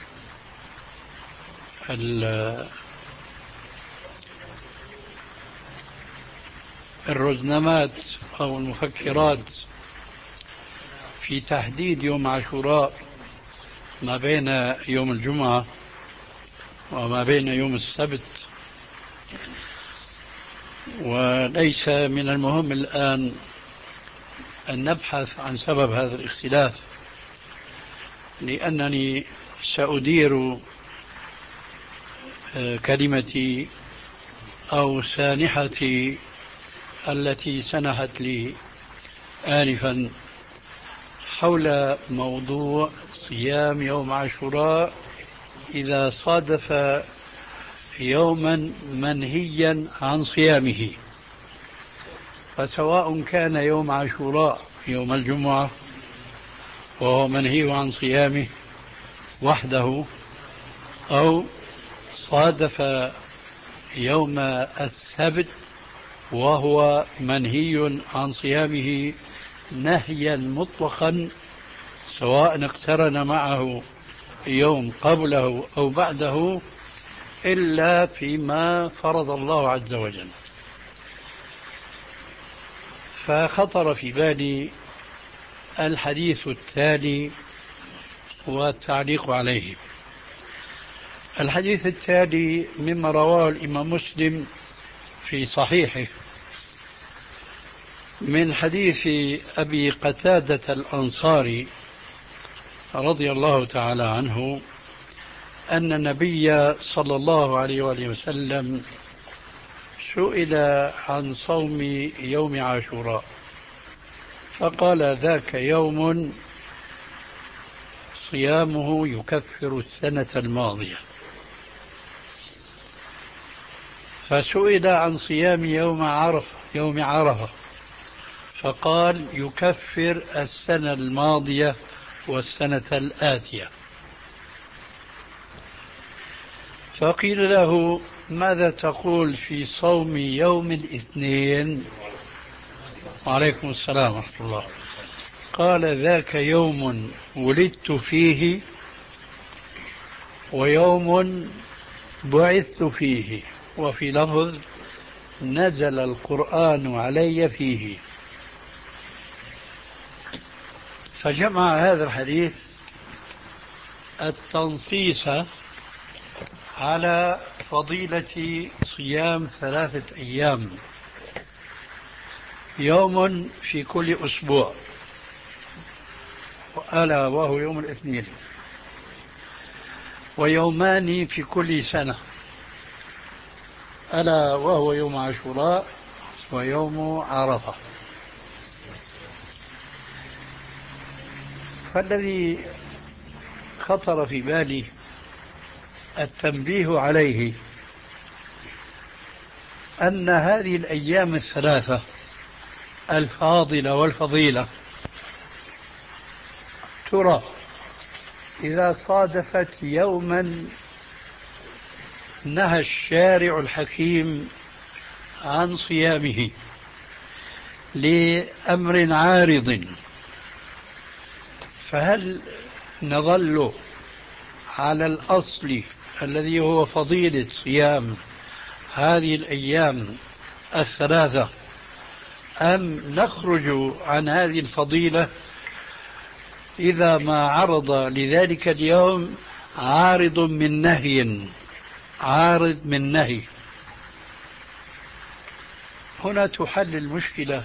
الرزنامات أو المفكرات في تحديد يوم عاشوراء ما بين يوم الجمعة وما بين يوم السبت، وليس من المهم الآن أن نبحث عن سبب هذا الاختلاف، لأنني سأدير كلمتي أو سانحتي التي سنحت لي آنفا حول موضوع صيام يوم عاشوراء إذا صادف يوما منهيا عن صيامه. فسواء كان يوم عاشوراء يوم الجمعة وهو منهي عن صيامه وحده، أو صادف يوم السبت وهو منهي عن صيامه نهيا مطلقا، سواء اقترن معه يوم قبله أو بعده، إلا فيما فرض الله عز وجل. فخطر في بالي الحديث التالي والتعليق عليه. الحديث التالي مما رواه الإمام مسلم في صحيحه من حديث أبي قتادة الأنصاري رضي الله تعالى عنه أن النبي صلى الله عليه وآله وسلم سئل عن صوم يوم عاشوراء فقال ذاك يوم صيامه يكفر السنة الماضية. فسئل عن صيام يوم عرفة يوم عرفة فقال يكفر السنة الماضية والسنة الآتية. فقيل له ماذا تقول في صوم يوم الاثنين؟ وعليكم السلام ورحمة الله. قال ذاك يوم ولدت فيه ويوم بعثت فيه، وفي لفظ نزل القرآن علي فيه. فجمع هذا الحديث التنصيص على فضيلة صيام ثلاثة أيام، يوم في كل أسبوع ألا وهو يوم الاثنين، ويومان في كل سنة ألا وهو يوم عاشوراء ويوم عرفة. فالذي خطر في بالي التنبيه عليه أن هذه الأيام الثلاثة الفاضلة والفضيلة ترى إذا صادفت يوما نهى الشارع الحكيم عن صيامه لأمر عارض، فهل نظل على الأصل الذي هو فضيلة صيام هذه الأيام الثلاثة، أم نخرج عن هذه الفضيلة إذا ما عرض لذلك اليوم عارض من نهي عارض من نهي؟ هنا تحل المشكلة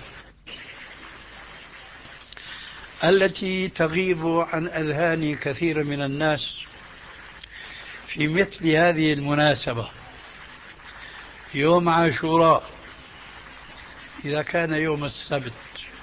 التي تغيب عن أذهان كثير من الناس في مثل هذه المناسبة. يوم عاشوراء إذا كان يوم السبت،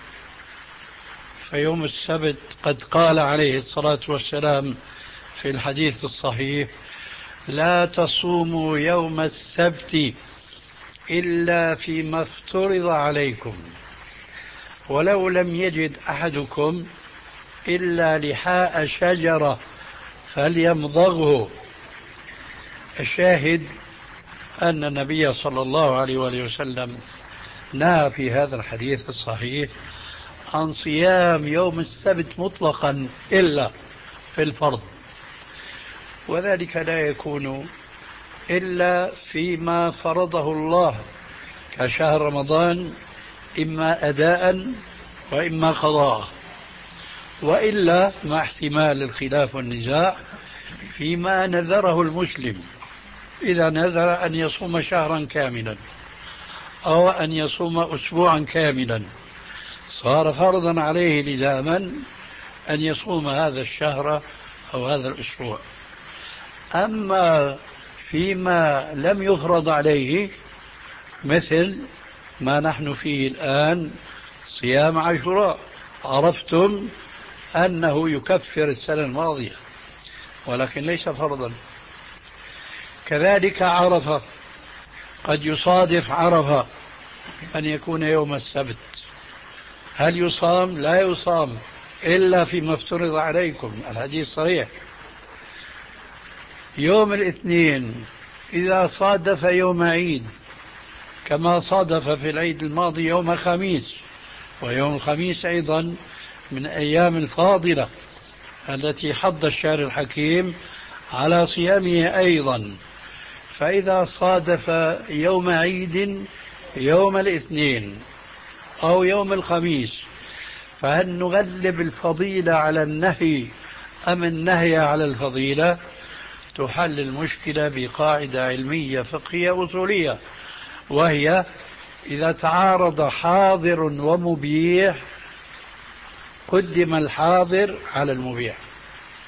فيوم السبت قد قال عليه الصلاة والسلام في الحديث الصحيح: لا تصوموا يوم السبت إلا فيما افترض عليكم، ولو لم يجد أحدكم إلا لحاء شجرة فليمضغه. الشاهد أن النبي صلى الله عليه وآله وسلم نهى في هذا الحديث الصحيح عن صيام يوم السبت مطلقا إلا في الفرض، وذلك لا يكون إلا فيما فرضه الله كشهر رمضان، إما أداء وإما قضاء، وإلا مع احتمال الخلاف والنزاع فيما نذره المسلم. إذا نذر أن يصوم شهرا كاملا أو أن يصوم أسبوعا كاملا صار فرضا عليه لزاما أن يصوم هذا الشهر أو هذا الأسبوع. أما فيما لم يفرض عليه مثل ما نحن فيه الآن صيام عاشوراء، عرفتم أنه يكفر السنة الماضية ولكن ليس فرضا. كذلك عرفة، قد يصادف عرفة أن يكون يوم السبت، هل يصام؟ لا يصام إلا فيما افترض عليكم، الحديث صحيح. يوم الاثنين إذا صادف يوم عيد كما صادف في العيد الماضي يوم خميس، ويوم الخميس أيضا من أيام الفاضلة التي حض الشارع الحكيم على صيامه أيضا، فإذا صادف يوم عيد يوم الاثنين أو يوم الخميس، فهل نغلب الفضيلة على النهي أم النهي على الفضيلة؟ تحل المشكلة بقاعدة علمية فقهية أصولية، وهي إذا تعارض حاضر ومبيح قدم الحاضر على المبيح،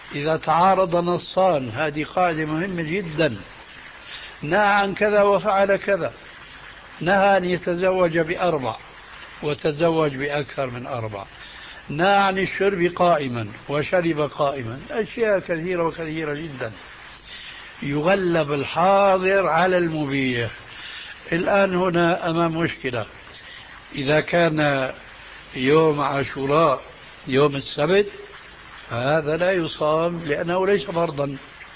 إذا تعارض نصان، هذه قاعدة مهمة جدا، نهى عن كذا وفعل كذا، نهى أن يتزوج بأربع وتزوج بأكثر من أربع، نهى عن الشرب قائما وشرب قائما، أشياء كثيرة وكثيرة جدا. يغلب الحاضر على المبيح. الآن هنا أمام مشكلة، إذا كان يوم عاشوراء يوم السبت فهذا لا يصام لأنه ليس فرضا.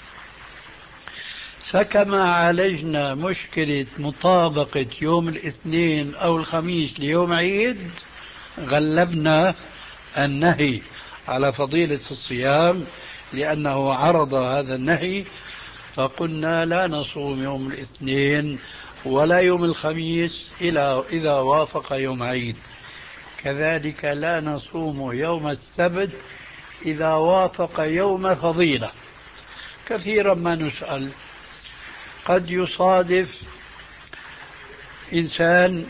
فكما عالجنا مشكلة مطابقة يوم الاثنين أو الخميس ليوم عيد، غلبنا النهي على فضيلة الصيام لأنه عرض هذا النهي، فقلنا لا نصوم يوم الاثنين ولا يوم الخميس إلا إذا وافق يوم عيد. كذلك لا نصوم يوم السبت إذا وافق يوم فضيلة. كثيرا ما نسأل، قد يصادف إنسان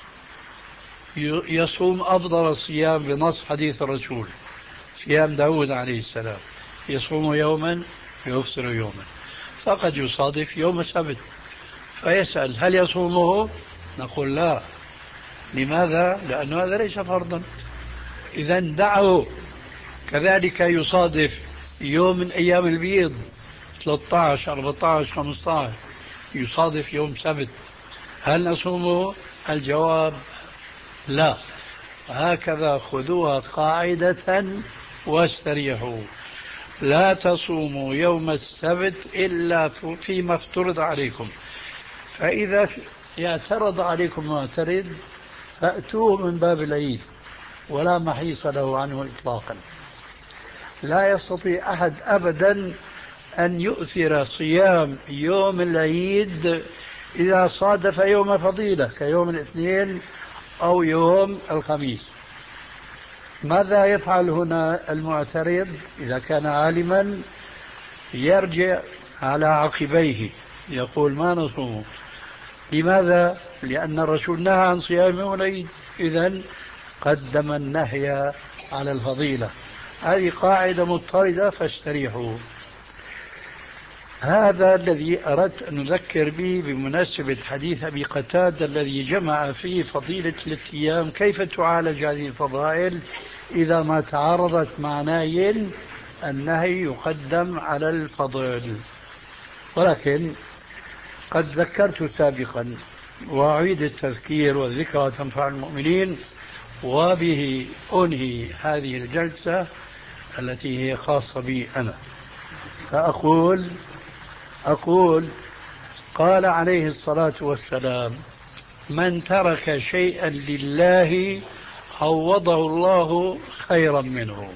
يصوم أفضل الصيام بنص حديث الرسول، صيام داود عليه السلام، يصوم يوما ويفطر يوما، فقد يصادف يوم السبت فيسأل هل يصومه؟ نقول لا. لماذا؟ لأنه هذا ليس فرضا، إذا دعه. كذلك يصادف يوم من أيام البيض ثلاثة عشر أربعة عشر خمسة عشر يصادف يوم سبت، هل نصومه؟ الجواب لا. هكذا خذوها قاعدة واستريحوا، لا تصوموا يوم السبت إلا فيما افترض عليكم، فإذا اعترض عليكم معترض فأتوه من باب العيد ولا محيص له عنه إطلاقا. لا يستطيع أحد أبدا أن يؤثر صيام يوم العيد إذا صادف يوم فضيلة كيوم الاثنين أو يوم الخميس. ماذا يفعل هنا المعترض؟ إذا كان عالما يرجع على عقبيه يقول ما نصوم. لماذا؟ لأن الرسول نهى عن صيام يوم العيد، إذن قدم النهي على الفضيلة. هذه قاعدة مضطردة فاستريحوا. هذا الذي أردت أن نذكر به بمناسبة حديث أبي قتادة الذي جمع فيه فضيلة الأيام، كيف تعالج هذه الفضائل إذا ما تعارضت مع نهي، النهي يقدم على الفضل. ولكن قد ذكرت سابقا وأعيد التذكير، والذكرى تنفع المؤمنين، وبه أنهي هذه الجلسة التي هي خاصة بي أنا. فأقول أقول قال عليه الصلاة والسلام: من ترك شيئا لله عوضه الله خيرا منه.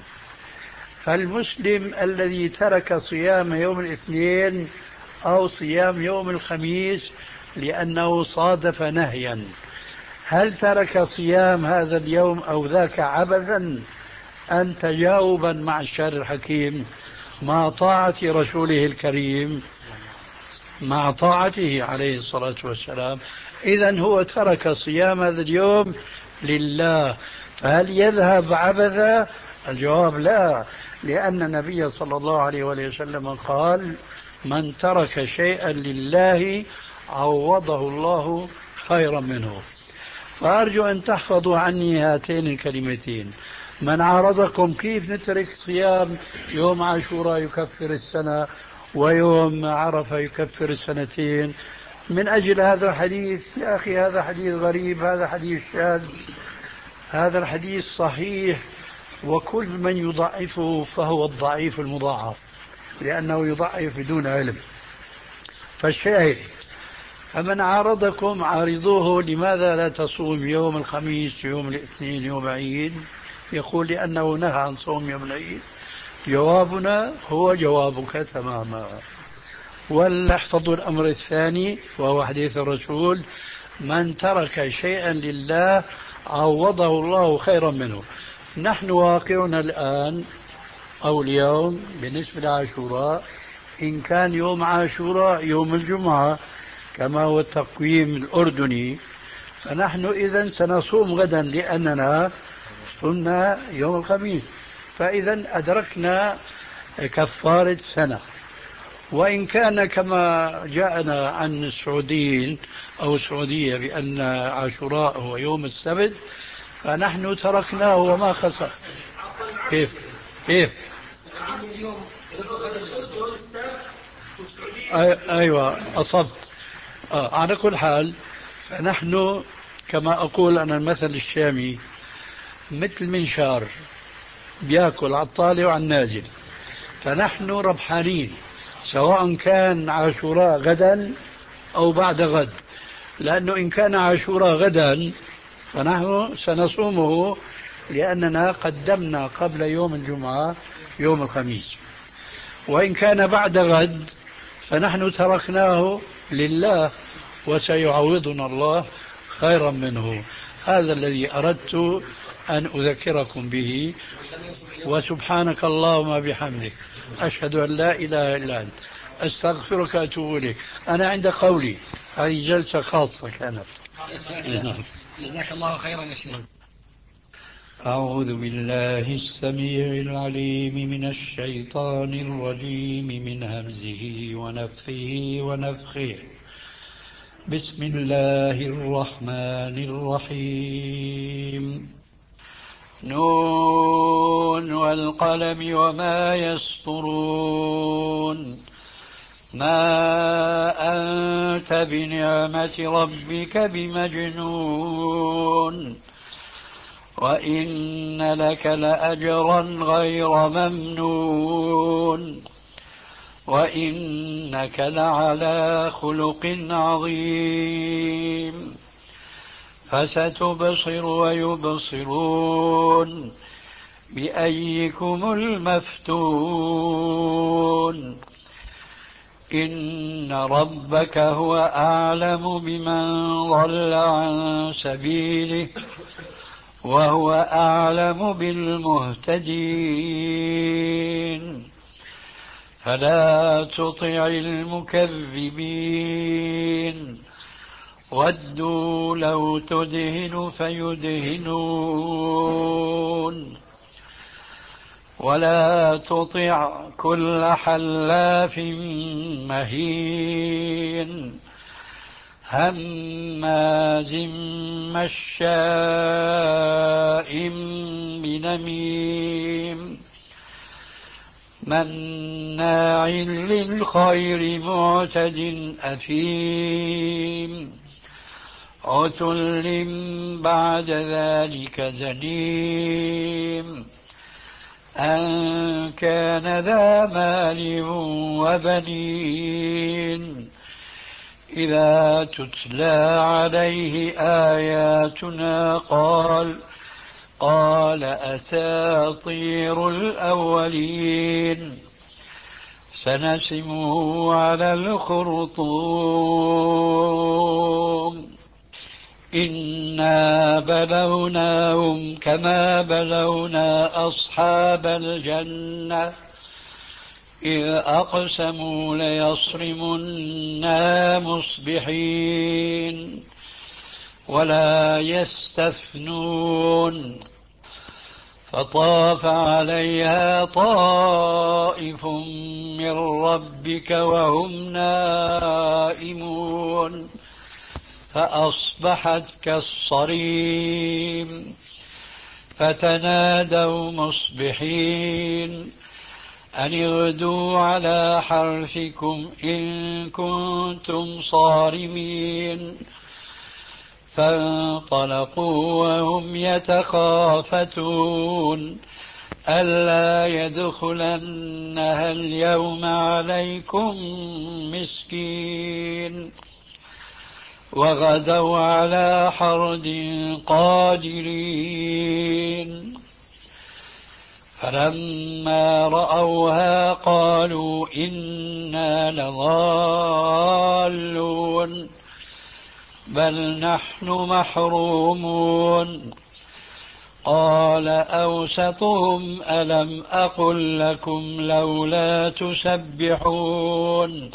فالمسلم الذي ترك صيام يوم الاثنين أو صيام يوم الخميس لأنه صادف نهيا، هل ترك صيام هذا اليوم أو ذاك عبثا أم تجاوبا مع الشارع الحكيم مع طاعة رسوله الكريم، مع طاعته عليه الصلاة والسلام؟ إذن هو ترك صيام هذا اليوم لله، فهل يذهب عبثا؟ الجواب لا، لأن النبي صلى الله عليه وسلم قال: من ترك شيئا لله عوضه الله خيرا منه. فأرجو أن تحفظوا عني هاتين الكلمتين: من عارضكم كيف نترك صيام يوم عاشوراء يكفر السنة ويوم عرفة يكفر السنتين من أجل هذا الحديث؟ يا أخي هذا حديث غريب، هذا حديث شاذ، هذا الحديث صحيح، وكل من يضعفه فهو الضعيف المضاعف لأنه يضعف بدون علم. فالشاهد: فمن عارضكم عارضوه لماذا لا تصوم يوم الخميس يوم الاثنين يوم عيد؟ يقول لأنه نهى عن صوم يوم العيد. جوابنا هو جوابك تماما. ولنحفظ الأمر الثاني وهو حديث الرسول: من ترك شيئا لله عوضه الله خيرا منه. نحن واقعنا الآن أو اليوم بالنسبة لعاشوراء، إن كان يوم عاشوراء يوم الجمعة كما هو التقويم الأردني، فنحن إذن سنصوم غدا لأننا صمنا يوم الخميس، فإذا أدركنا كفارة سنة. وإن كان كما جاءنا عن السعوديين أو السعودية بأن عاشوراء هو يوم السبت، فنحن تركناه وما خسر. كيف كيف أيوة أصبت. آه. على كل حال فنحن كما أقول أنا المثل الشامي مثل منشار بياكل على الطالع وعلى النازل، فنحن ربحانين سواء كان عاشوراء غدا أو بعد غد، لأنه إن كان عاشوراء غدا فنحن سنصومه لأننا قدمنا قبل يوم الجمعة يوم الخميس، وإن كان بعد غد فنحن تركناه لله وسيعوضنا الله خيرا منه. هذا الذي أردت أن أذكركم به. وسبحانك اللهم بحمدك أشهد أن لا إله إلا أنت أستغفرك وأتوب إليك. أنا عند قولي هذه جلسة خاصة كانت. جزاك الله خيرا يا شيخ. أعوذ بالله السميع العليم من الشيطان الرجيم من همزه ونفخه ونفخه. بسم الله الرحمن الرحيم. نون والقلم وما يسطرون. ما أنت بنعمة ربك بمجنون وإن لك لأجرا غير ممنون وإنك لعلى خلق عظيم. فستبصر ويبصرون بأيكم المفتون. إن ربك هو أعلم بمن ضل عن سبيله وهو أعلم بالمهتدين. فلا تطع المكذبين ودوا لو تدهن فيدهنون ولا تطع كل حلاف مهين هماز مشاء بنميم مناع للخير معتد أثيم عتل بعد ذلك زنيم أن كان ذا مال وبنين إذا تتلى عليه آياتنا قال قال أساطير الأولين سنسمه على الخرطوم. إنا بلوناهم كما بلونا أصحاب الجنة إذ أقسموا ليصرمنها مصبحين ولا يستثنون. فطاف عليها طائف من ربك وهم نائمون فأصبحت كالصريم. فتنادوا مصبحين أن اغدوا على حرثكم إن كنتم صارمين. فانطلقوا وهم يتخافتون ألا يدخلنها اليوم عليكم مسكين. وغدوا على حرد قادرين. فلما رأوها قالوا إنا لضالون بل نحن محرومون. قال أوسطهم ألم أقل لكم لولا تسبحون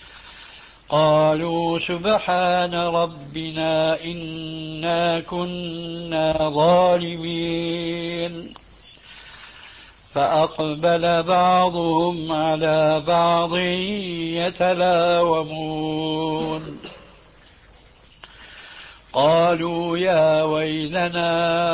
قالوا سبحان ربنا إنا كنا ظالمين. فأقبل بعضهم على بعض يتلاومون قالوا يا ويلنا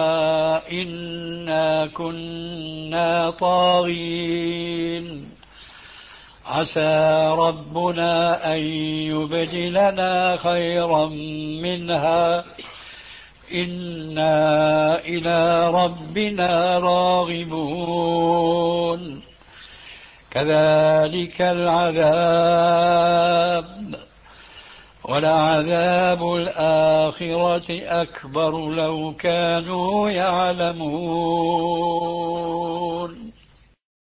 إنا كنا طاغين عسى ربنا أن يبدلنا خيرا منها إنا إلى ربنا راغبون كذلك العذاب ولعذاب الآخرة أكبر لو كانوا يعلمون.